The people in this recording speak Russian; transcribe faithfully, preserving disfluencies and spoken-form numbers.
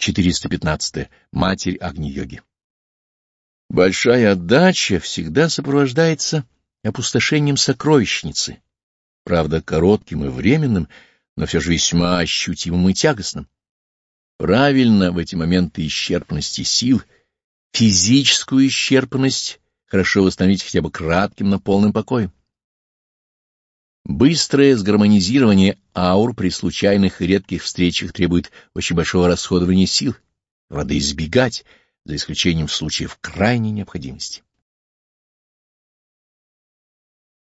четыреста пятнадцатое. Матерь Агни-йоги. Большая отдача всегда сопровождается опустошением сокровищницы, правда, коротким и временным, но все же весьма ощутимым и тягостным. Правильно в эти моменты исчерпанности сил физическую исчерпанность хорошо восстановить хотя бы кратким, но полным покоем. Быстрое сгармонизирование аур при случайных и редких встречах требует очень большого расходования сил, надо избегать, за исключением случаев крайней необходимости.